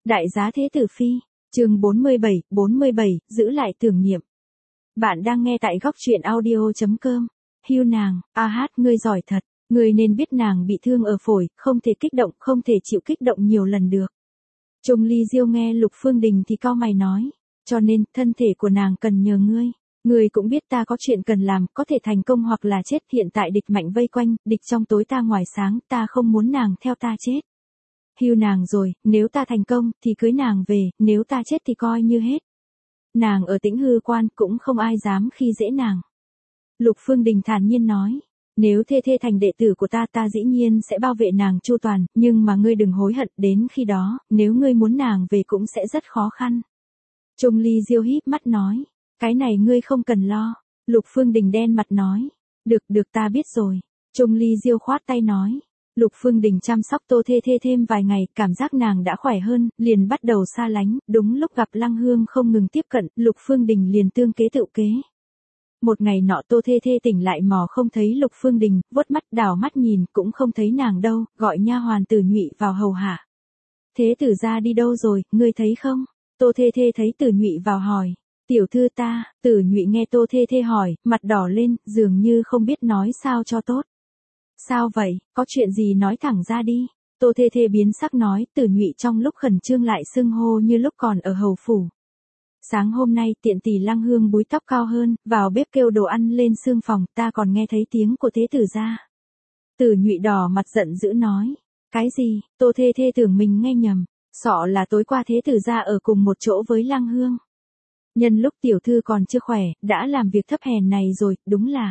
Đại giá Thế Tử Phi, chương 47, giữ lại tưởng niệm. Bạn đang nghe tại góc truyện audio.com. Hiu nàng, ngươi giỏi thật, ngươi nên biết nàng bị thương ở phổi, không thể kích động, không thể chịu kích động nhiều lần được. Trung Ly Diêu nghe Lục Phương Đình thì cau mày nói, cho nên, thân thể của nàng cần nhờ ngươi. Ngươi cũng biết ta có chuyện cần làm, có thể thành công hoặc là chết, hiện tại địch mạnh vây quanh, địch trong tối ta ngoài sáng, ta không muốn nàng theo ta chết. Hiu nàng rồi, nếu ta thành công, thì cưới nàng về, nếu ta chết thì coi như hết. Nàng ở Tĩnh Hư Quan cũng không ai dám khi dễ nàng. Lục Phương Đình thản nhiên nói, nếu Thê Thê thành đệ tử của ta, ta dĩ nhiên sẽ bảo vệ nàng chu toàn, nhưng mà ngươi đừng hối hận, đến khi đó, nếu ngươi muốn nàng về cũng sẽ rất khó khăn. Trung Ly Diêu híp mắt nói, cái này ngươi không cần lo. Lục Phương Đình đen mặt nói, được ta biết rồi. Trung Ly Diêu khoát tay nói. Lục Phương Đình chăm sóc Tô Thê Thê thêm vài ngày, cảm giác nàng đã khỏe hơn, liền bắt đầu xa lánh, đúng lúc gặp Lăng Hương không ngừng tiếp cận, Lục Phương Đình liền tương kế tự kế. Một ngày nọ Tô Thê Thê tỉnh lại mò không thấy Lục Phương Đình, vuốt mắt đảo mắt nhìn cũng không thấy nàng đâu, gọi nha hoàn Tử Nhụy vào hầu hạ. Thế tử gia đi đâu rồi, ngươi thấy không? Tô Thê Thê thấy Tử Nhụy vào hỏi. Tiểu thư ta, Tử Nhụy nghe Tô Thê Thê hỏi, mặt đỏ lên, dường như không biết nói sao cho tốt. Sao vậy, có chuyện gì nói thẳng ra đi. Tô Thê Thê biến sắc nói, Tử Nhụy trong lúc khẩn trương lại xưng hô như lúc còn ở hầu phủ. Sáng hôm nay tiện tỷ Lăng Hương búi tóc cao hơn, vào bếp kêu đồ ăn lên xương phòng, ta còn nghe thấy tiếng của thế tử gia. Tử Nhụy đỏ mặt giận dữ nói, cái gì? Tô Thê Thê tưởng mình nghe nhầm, sọ là tối qua thế tử gia ở cùng một chỗ với Lăng Hương. Nhân lúc tiểu thư còn chưa khỏe, đã làm việc thấp hèn này rồi, đúng là.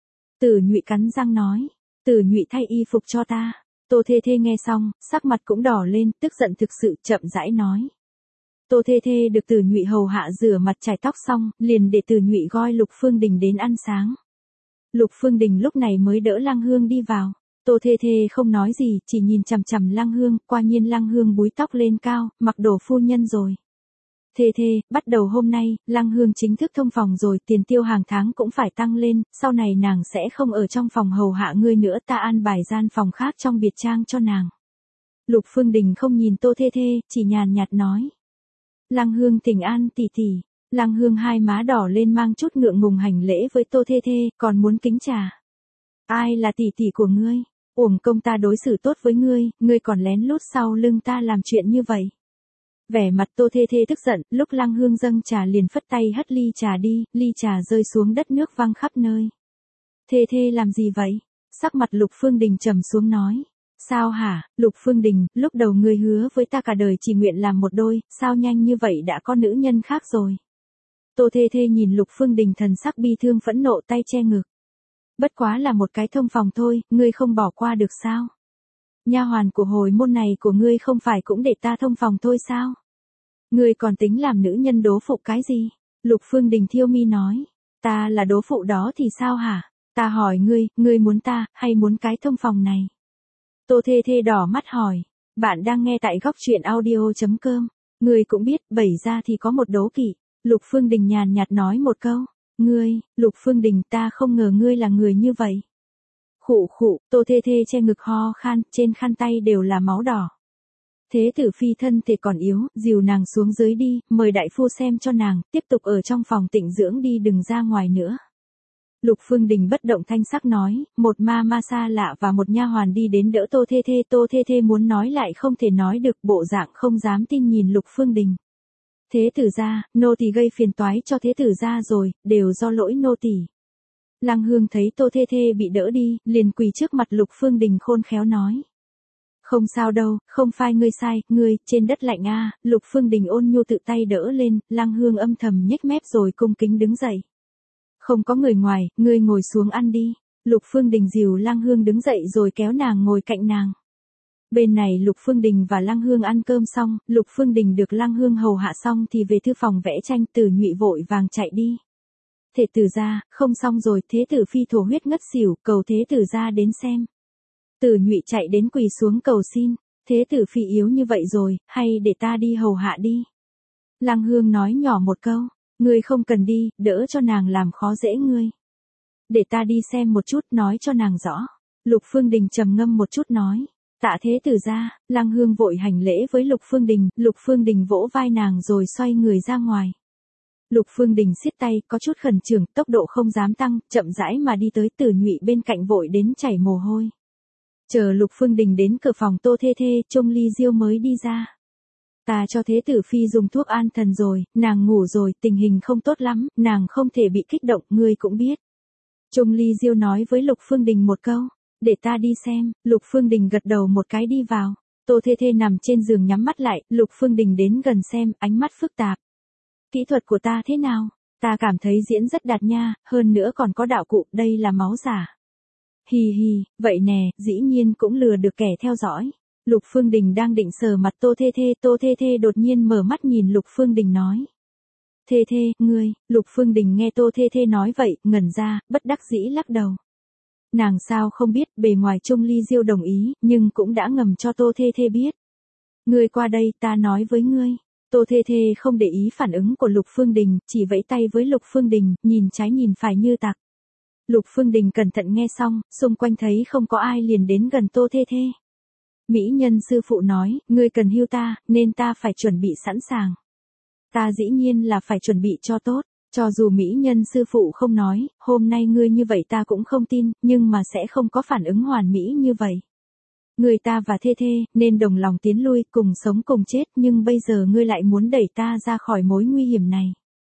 Tử Nhụy cắn răng nói. Tử Nhụy thay y phục cho ta. Tô Thê Thê nghe xong, sắc mặt cũng đỏ lên, tức giận thực sự, chậm rãi nói. Tô Thê Thê được Tử Nhụy hầu hạ rửa mặt chải tóc xong, liền để Tử Nhụy gọi Lục Phương Đình đến ăn sáng. Lục Phương Đình lúc này mới đỡ Lăng Hương đi vào. Tô Thê Thê không nói gì, chỉ nhìn chằm chằm Lăng Hương, quả nhiên Lăng Hương búi tóc lên cao, mặc đồ phu nhân rồi. Thê Thê, bắt đầu hôm nay, Lăng Hương chính thức thông phòng rồi, tiền tiêu hàng tháng cũng phải tăng lên, sau này nàng sẽ không ở trong phòng hầu hạ ngươi nữa, ta an bài gian phòng khác trong biệt trang cho nàng. Lục Phương Đình không nhìn Tô Thê Thê, chỉ nhàn nhạt nói. Lăng Hương thỉnh an tỷ tỷ. Lăng Hương hai má đỏ lên mang chút ngượng ngùng hành lễ với Tô Thê Thê, còn muốn kính trà. Ai là tỷ tỷ của ngươi? Uổng công ta đối xử tốt với ngươi còn lén lút sau lưng ta làm chuyện như vậy. Vẻ mặt Tô Thê Thê tức giận, lúc Lăng Hương dâng trà liền phất tay hất ly trà đi, ly trà rơi xuống đất nước văng khắp nơi. Thê Thê làm gì vậy? Sắc mặt Lục Phương Đình trầm xuống nói. Sao hả, Lục Phương Đình, lúc đầu ngươi hứa với ta cả đời chỉ nguyện làm một đôi, sao nhanh như vậy đã có nữ nhân khác rồi? Tô Thê Thê nhìn Lục Phương Đình thần sắc bi thương phẫn nộ, tay che ngực. Bất quá là một cái thông phòng thôi, ngươi không bỏ qua được sao? Nha hoàn của hồi môn này của ngươi không phải cũng để ta thông phòng thôi sao? Ngươi còn tính làm nữ nhân đố phụ cái gì? Lục Phương Đình thiêu mi nói. Ta là đố phụ đó thì sao hả? Ta hỏi ngươi muốn ta, hay muốn cái thông phòng này? Tô Thê Thê đỏ mắt hỏi. Bạn đang nghe tại góc truyện audio.com. Ngươi cũng biết, bày ra thì có một đố kỵ. Lục Phương Đình nhàn nhạt nói một câu. Lục Phương Đình, ta không ngờ ngươi là người như vậy. Khụ, Tô Thê Thê che ngực ho khan, trên khăn tay đều là máu đỏ. Thế tử phi thân thể còn yếu, dìu nàng xuống dưới đi, mời đại phu xem cho nàng, tiếp tục ở trong phòng tịnh dưỡng đi, đừng ra ngoài nữa. Lục Phương Đình bất động thanh sắc nói, một ma xa lạ và một nha hoàn đi đến đỡ Tô Thê Thê muốn nói lại không thể nói được, bộ dạng không dám tin nhìn Lục Phương Đình. Thế tử gia, nô tỳ gây phiền toái cho thế tử gia rồi, đều do lỗi nô tỳ. Lăng Hương thấy Tô Thê Thê bị đỡ đi, liền quỳ trước mặt Lục Phương Đình khôn khéo nói. Không sao đâu, không phải ngươi sai, ngươi, trên đất lạnh a. Lục Phương Đình ôn nhu tự tay đỡ lên, Lăng Hương âm thầm nhếch mép rồi cung kính đứng dậy. Không có người ngoài, ngươi ngồi xuống ăn đi. Lục Phương Đình dìu Lăng Hương đứng dậy rồi kéo nàng ngồi cạnh nàng. Bên này Lục Phương Đình và Lăng Hương ăn cơm xong, Lục Phương Đình được Lăng Hương hầu hạ xong thì về thư phòng vẽ tranh, Tử Nhụy vội vàng chạy đi. Thế tử gia, không xong rồi, thế tử phi thổ huyết ngất xỉu, cầu thế tử gia đến xem. Tử Nhụy chạy đến quỳ xuống cầu xin, thế tử phi yếu như vậy rồi, hay để ta đi hầu hạ đi. Lăng Hương nói nhỏ một câu, ngươi không cần đi, đỡ cho nàng làm khó dễ ngươi. Để ta đi xem một chút, nói cho nàng rõ. Lục Phương Đình trầm ngâm một chút nói, Tạ thế tử ra, Lăng Hương vội hành lễ với Lục Phương Đình vỗ vai nàng rồi xoay người ra ngoài. Lục Phương Đình siết tay, có chút khẩn trương, tốc độ không dám tăng, chậm rãi mà đi tới. Tử Nhụy bên cạnh vội đến chảy mồ hôi. Chờ Lục Phương Đình đến cửa phòng Tô Thê Thê, Trung Ly Diêu mới đi ra. Ta cho thế tử phi dùng thuốc an thần rồi, nàng ngủ rồi, tình hình không tốt lắm, nàng không thể bị kích động, ngươi cũng biết. Trung Ly Diêu nói với Lục Phương Đình một câu, để ta đi xem. Lục Phương Đình gật đầu một cái đi vào. Tô Thê Thê nằm trên giường nhắm mắt lại, Lục Phương Đình đến gần xem, ánh mắt phức tạp. Kỹ thuật của ta thế nào? Ta cảm thấy diễn rất đạt nha, hơn nữa còn có đạo cụ, đây là máu giả. Hì hì, vậy nè, dĩ nhiên cũng lừa được kẻ theo dõi. Lục Phương Đình đang định sờ mặt Tô Thê Thê đột nhiên mở mắt nhìn Lục Phương Đình nói. Thê Thê, ngươi. Lục Phương Đình nghe Tô Thê nói vậy, ngẩn ra, bất đắc dĩ lắc đầu. Nàng sao không biết, bề ngoài Trung Ly Diêu đồng ý, nhưng cũng đã ngầm cho Tô Thê biết. Ngươi qua đây, ta nói với ngươi. Tô Thê không để ý phản ứng của Lục Phương Đình, chỉ vẫy tay với Lục Phương Đình, nhìn trái nhìn phải như tặc. Lục Phương Đình cẩn thận nghe xong, xung quanh thấy không có ai liền đến gần Tô Thê. Mỹ nhân sư phụ nói, ngươi cần hưu ta, nên ta phải chuẩn bị sẵn sàng. Ta dĩ nhiên là phải chuẩn bị cho tốt, cho dù Mỹ nhân sư phụ không nói, hôm nay ngươi như vậy ta cũng không tin, nhưng mà sẽ không có phản ứng hoàn mỹ như vậy. Người ta và Thê nên đồng lòng tiến lui, cùng sống cùng chết, nhưng bây giờ ngươi lại muốn đẩy ta ra khỏi mối nguy hiểm này.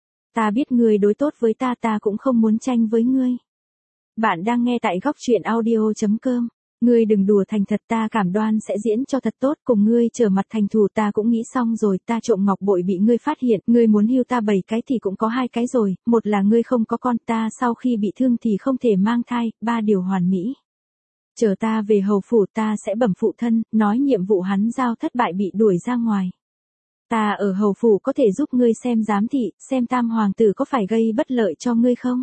Ta biết ngươi đối tốt với ta, ta cũng không muốn tranh với ngươi. Bạn đang nghe tại góc truyện audio.com. Ngươi đừng đùa thành thật, ta cảm đoan sẽ diễn cho thật tốt, cùng ngươi trở mặt thành thù. Ta cũng nghĩ xong rồi, ta trộm ngọc bội bị ngươi phát hiện, ngươi muốn hưu ta 7 cái thì cũng có 2 cái rồi, một là ngươi không có con, ta sau khi bị thương thì không thể mang thai, 3 điều hoàn mỹ. Chờ ta về hầu phủ ta sẽ bẩm phụ thân, nói nhiệm vụ hắn giao thất bại bị đuổi ra ngoài. Ta ở hầu phủ có thể giúp ngươi xem giám thị, xem tam hoàng tử có phải gây bất lợi cho ngươi không?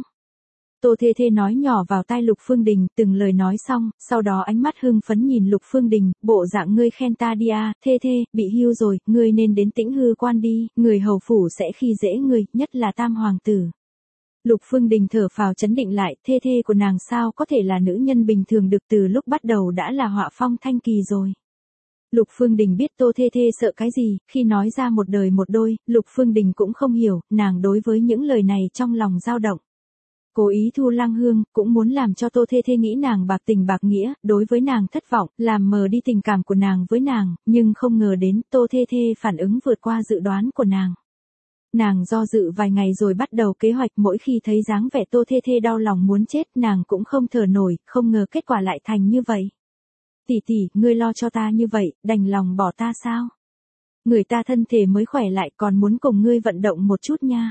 Tô Thê nói nhỏ vào tai Lục Phương Đình, từng lời nói xong, sau đó ánh mắt hưng phấn nhìn Lục Phương Đình, bộ dạng ngươi khen ta đi à, Thê, bị hưu rồi, ngươi nên đến Tĩnh Hư Quan đi, người hầu phủ sẽ khi dễ ngươi, nhất là tam hoàng tử. Lục Phương Đình thở phào trấn định lại, Thê của nàng sao có thể là nữ nhân bình thường được, từ lúc bắt đầu đã là họa phong thanh kỳ rồi. Lục Phương Đình biết Tô Thê sợ cái gì, khi nói ra một đời một đôi, Lục Phương Đình cũng không hiểu, nàng đối với những lời này trong lòng dao động. Cố ý thu Lăng Hương, cũng muốn làm cho Tô Thê nghĩ nàng bạc tình bạc nghĩa, đối với nàng thất vọng, làm mờ đi tình cảm của nàng với nàng, nhưng không ngờ đến Tô Thê phản ứng vượt qua dự đoán của nàng. Nàng do dự vài ngày rồi bắt đầu kế hoạch, mỗi khi thấy dáng vẻ Tô Thê đau lòng muốn chết, nàng cũng không thở nổi, không ngờ kết quả lại thành như vậy. Tỷ, ngươi lo cho ta như vậy, đành lòng bỏ ta sao? Người ta thân thể mới khỏe lại, còn muốn cùng ngươi vận động một chút nha.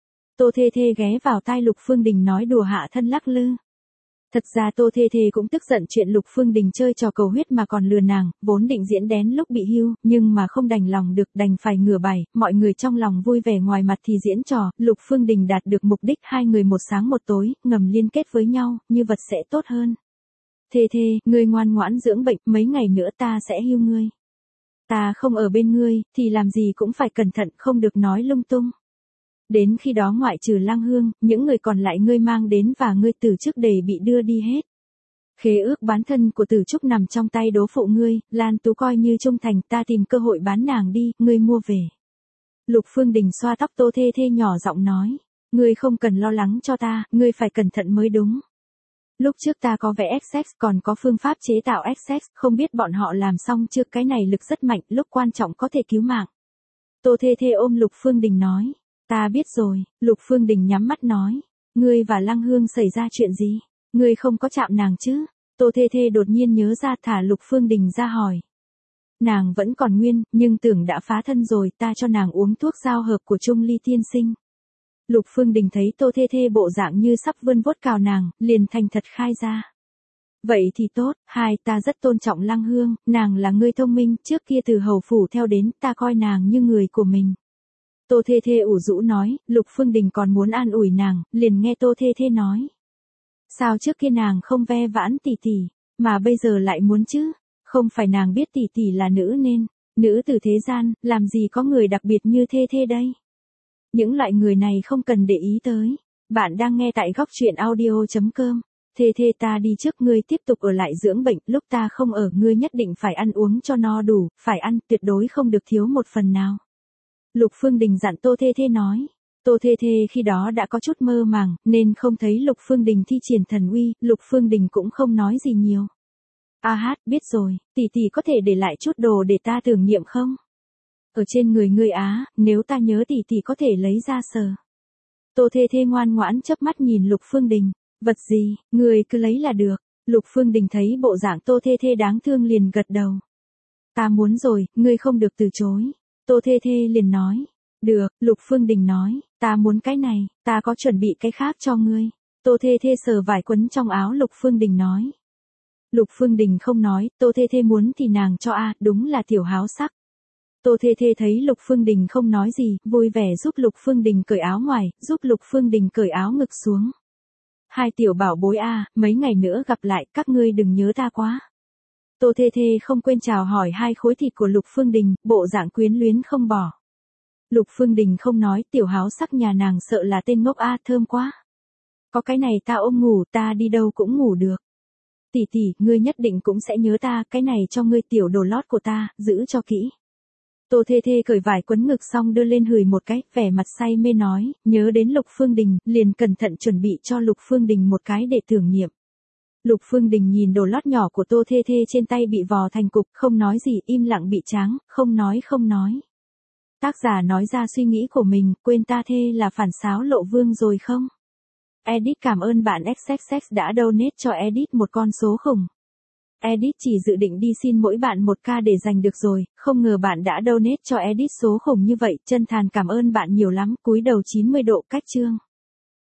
Tô Thê ghé vào tai Lục Phương Đình nói đùa hạ thân lắc lư. Thật ra Tô Thê cũng tức giận chuyện Lục Phương Đình chơi trò cầu huyết mà còn lừa nàng, vốn định diễn đén lúc bị hưu, nhưng mà không đành lòng được, đành phải ngửa bài, mọi người trong lòng vui vẻ ngoài mặt thì diễn trò, Lục Phương Đình đạt được mục đích, hai người một sáng một tối, ngầm liên kết với nhau, như vật sẽ tốt hơn. Thê, ngươi ngoan ngoãn dưỡng bệnh, mấy ngày nữa ta sẽ hưu ngươi. Ta không ở bên ngươi, thì làm gì cũng phải cẩn thận, không được nói lung tung. Đến khi đó ngoại trừ Lăng Hương, những người còn lại ngươi mang đến và ngươi từ trước để bị đưa đi hết. Khế ước bán thân của Tử Trúc nằm trong tay đố phụ ngươi, Lan Tú coi như trung thành, ta tìm cơ hội bán nàng đi, ngươi mua về. Lục Phương Đình xoa tóc Tô Thê nhỏ giọng nói, ngươi không cần lo lắng cho ta, ngươi phải cẩn thận mới đúng. Lúc trước ta có vẽ XX, còn có phương pháp chế tạo XX, không biết bọn họ làm xong chưa, cái này lực rất mạnh, lúc quan trọng có thể cứu mạng. Tô Thê ôm Lục Phương Đình nói. Ta biết rồi, Lục Phương Đình nhắm mắt nói. Ngươi và Lăng Hương xảy ra chuyện gì? Ngươi không có chạm nàng chứ? Tô Thê đột nhiên nhớ ra, thả Lục Phương Đình ra hỏi. Nàng vẫn còn nguyên, nhưng tưởng đã phá thân rồi, ta cho nàng uống thuốc giao hợp của Trung Ly tiên sinh. Lục Phương Đình thấy Tô Thê bộ dạng như sắp vươn vuốt cào nàng, liền thành thật khai ra. Vậy thì tốt, ta rất tôn trọng Lăng Hương, nàng là người thông minh, trước kia từ hầu phủ theo đến, ta coi nàng như người của mình. Tô Thê ủ rũ nói, Lục Phương Đình còn muốn an ủi nàng, liền nghe Tô Thê nói. Sao trước kia nàng không ve vãn tỷ, mà bây giờ lại muốn chứ? Không phải nàng biết tỷ là nữ nên, nữ từ thế gian, làm gì có người đặc biệt như Thê đây? Những loại người này không cần để ý tới. Bạn đang nghe tại góc truyện audio.com. Thê thê ta đi trước, ngươi tiếp tục ở lại dưỡng bệnh, lúc ta không ở ngươi nhất định phải ăn uống cho no đủ, phải ăn, tuyệt đối không được thiếu một phần nào. Lục Phương Đình dặn Tô Thê Thê nói. Tô Thê Thê khi đó đã có chút mơ màng, nên không thấy Lục Phương Đình thi triển thần uy, Lục Phương Đình cũng không nói gì nhiều. A Hát, biết rồi, tỷ tỷ có thể để lại chút đồ để ta tưởng niệm không? Ở trên người ngươi á, nếu ta nhớ tỷ tỷ có thể lấy ra sờ. Tô Thê Thê ngoan ngoãn chớp mắt nhìn Lục Phương Đình. Vật gì, ngươi cứ lấy là được. Lục Phương Đình thấy bộ dạng Tô Thê Thê đáng thương liền gật đầu. Ta muốn rồi, ngươi không được từ chối. Tô Thê Thê liền nói. Được, Lục Phương Đình nói, ta muốn cái này, ta có chuẩn bị cái khác cho ngươi. Tô Thê Thê sờ vải quấn trong áo Lục Phương Đình nói. Lục Phương Đình không nói, Tô Thê Thê muốn thì nàng cho a, đúng là tiểu háo sắc. Tô Thê Thê thấy Lục Phương Đình không nói gì, vui vẻ giúp Lục Phương Đình cởi áo ngoài, giúp Lục Phương Đình cởi áo ngực xuống. Hai tiểu bảo bối a, mấy ngày nữa gặp lại, các ngươi đừng nhớ ta quá. Tô Thê Thê không quên chào hỏi hai khối thịt của Lục Phương Đình, bộ dạng quyến luyến không bỏ. Lục Phương Đình không nói, tiểu háo sắc nhà nàng sợ là tên ngốc a, thơm quá. Có cái này ta ôm ngủ, ta đi đâu cũng ngủ được. Tỷ tỷ, ngươi nhất định cũng sẽ nhớ ta, cái này cho ngươi tiểu đồ lót của ta, giữ cho kỹ. Tô Thê Thê cởi vải quấn ngực xong đưa lên hửi một cái, vẻ mặt say mê nói, nhớ đến Lục Phương Đình, liền cẩn thận chuẩn bị cho Lục Phương Đình một cái để tưởng niệm. Lục Phương Đình nhìn đồ lót nhỏ của Tô Thê Thê trên tay bị vò thành cục, không nói gì, im lặng bị tráng, không nói. Tác giả nói ra suy nghĩ của mình, quên ta thê là phản xáo lộ vương rồi không? Edit cảm ơn bạn XXX đã donate cho Edit một con số khủng. Edit chỉ dự định đi xin mỗi bạn 1k để giành được rồi, không ngờ bạn đã donate cho Edit số khủng như vậy, chân thành cảm ơn bạn nhiều lắm, cúi đầu 90 độ cách chương.